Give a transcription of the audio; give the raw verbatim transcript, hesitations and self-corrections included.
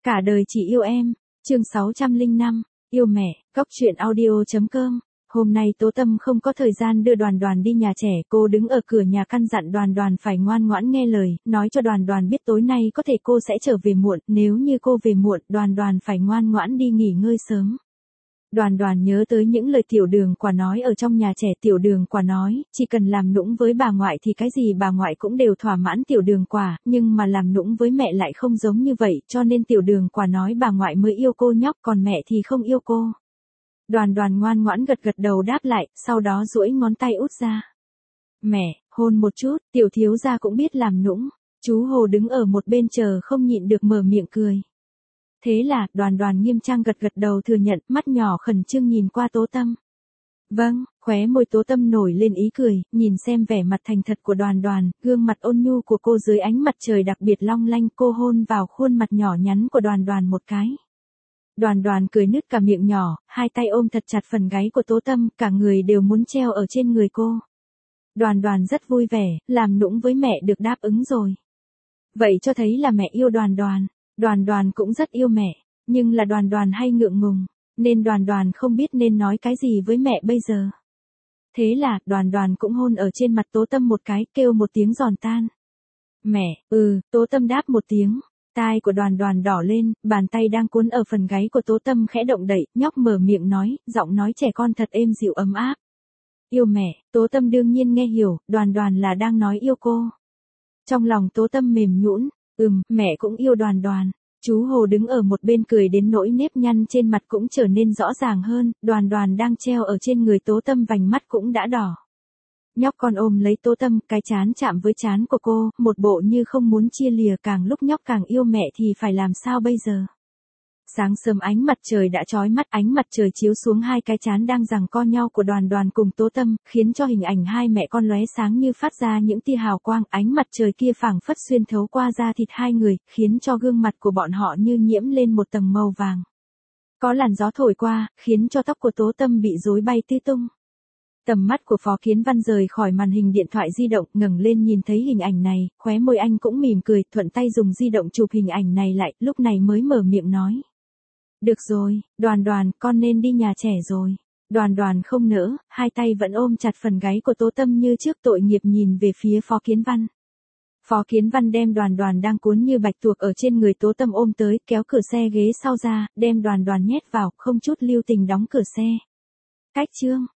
Cả đời chỉ yêu em, chương sáu trăm lẻ năm, yêu mẹ, góc truyện audio chấm com. Hôm nay Tố Tâm không có thời gian đưa Đoàn Đoàn đi nhà trẻ, cô đứng ở cửa nhà căn dặn Đoàn Đoàn phải ngoan ngoãn nghe lời, nói cho Đoàn Đoàn biết tối nay có thể cô sẽ trở về muộn, nếu như cô về muộn, Đoàn Đoàn phải ngoan ngoãn đi nghỉ ngơi sớm. Đoàn Đoàn nhớ tới những lời Tiểu Đường Quả nói ở trong nhà trẻ. Tiểu Đường Quả nói, chỉ cần làm nũng với bà ngoại thì cái gì bà ngoại cũng đều thỏa mãn Tiểu Đường Quả, nhưng mà làm nũng với mẹ lại không giống như vậy, cho nên Tiểu Đường Quả nói bà ngoại mới yêu cô nhóc, còn mẹ thì không yêu cô. Đoàn Đoàn ngoan ngoãn gật gật đầu đáp lại, sau đó duỗi ngón tay út ra. Mẹ, hôn một chút. Tiểu thiếu gia cũng biết làm nũng. Chú Hồ đứng ở một bên chờ không nhịn được mở miệng cười. Thế là, Đoàn Đoàn nghiêm trang gật gật đầu thừa nhận, mắt nhỏ khẩn trương nhìn qua Tố Tâm. Vâng, khóe môi Tố Tâm nổi lên ý cười, nhìn xem vẻ mặt thành thật của Đoàn Đoàn, gương mặt ôn nhu của cô dưới ánh mặt trời đặc biệt long lanh, cô hôn vào khuôn mặt nhỏ nhắn của Đoàn Đoàn một cái. Đoàn Đoàn cười nứt cả miệng nhỏ, hai tay ôm thật chặt phần gáy của Tố Tâm, cả người đều muốn treo ở trên người cô. Đoàn Đoàn rất vui vẻ, làm nũng với mẹ được đáp ứng rồi. Vậy cho thấy là mẹ yêu Đoàn Đoàn. Đoàn Đoàn cũng rất yêu mẹ, nhưng là Đoàn Đoàn hay ngượng ngùng, nên Đoàn Đoàn không biết nên nói cái gì với mẹ bây giờ. Thế là, Đoàn Đoàn cũng hôn ở trên mặt Tố Tâm một cái, kêu một tiếng giòn tan. Mẹ, ừ, Tố Tâm đáp một tiếng. Tai của Đoàn Đoàn đỏ lên, bàn tay đang cuốn ở phần gáy của Tố Tâm khẽ động đậy, nhóc mở miệng nói, giọng nói trẻ con thật êm dịu ấm áp. Yêu mẹ. Tố Tâm đương nhiên nghe hiểu, Đoàn Đoàn là đang nói yêu cô. Trong lòng Tố Tâm mềm nhũn, ừm, mẹ cũng yêu Đoàn Đoàn. Chú Hồ đứng ở một bên cười đến nỗi nếp nhăn trên mặt cũng trở nên rõ ràng hơn, Đoàn Đoàn đang treo ở trên người Tố Tâm vành mắt cũng đã đỏ. Nhóc con ôm lấy Tố Tâm, cái trán chạm với trán của cô, một bộ như không muốn chia lìa, càng lúc nhóc càng yêu mẹ thì phải làm sao bây giờ. Sáng sớm ánh mặt trời đã chói mắt, ánh mặt trời chiếu xuống hai cái trán đang giằng co nhau của Đoàn Đoàn cùng Tố Tâm, khiến cho hình ảnh hai mẹ con lóe sáng như phát ra những tia hào quang, ánh mặt trời kia phảng phất xuyên thấu qua da thịt hai người, khiến cho gương mặt của bọn họ như nhiễm lên một tầng màu vàng. Có làn gió thổi qua, khiến cho tóc của Tố Tâm bị rối bay tứ tung. Tầm mắt của Phó Kiến Văn rời khỏi màn hình điện thoại di động, ngẩng lên nhìn thấy hình ảnh này, khóe môi anh cũng mỉm cười, thuận tay dùng di động chụp hình ảnh này lại, lúc này mới mở miệng nói. Được rồi, Đoàn Đoàn, con nên đi nhà trẻ rồi. Đoàn Đoàn không nỡ, hai tay vẫn ôm chặt phần gáy của Tố Tâm như trước, tội nghiệp nhìn về phía Phó Kiến Văn. Phó Kiến Văn đem Đoàn Đoàn đang cuốn như bạch tuộc ở trên người Tố Tâm ôm tới, kéo cửa xe ghế sau ra, đem Đoàn Đoàn nhét vào, không chút lưu tình đóng cửa xe. Cách chương.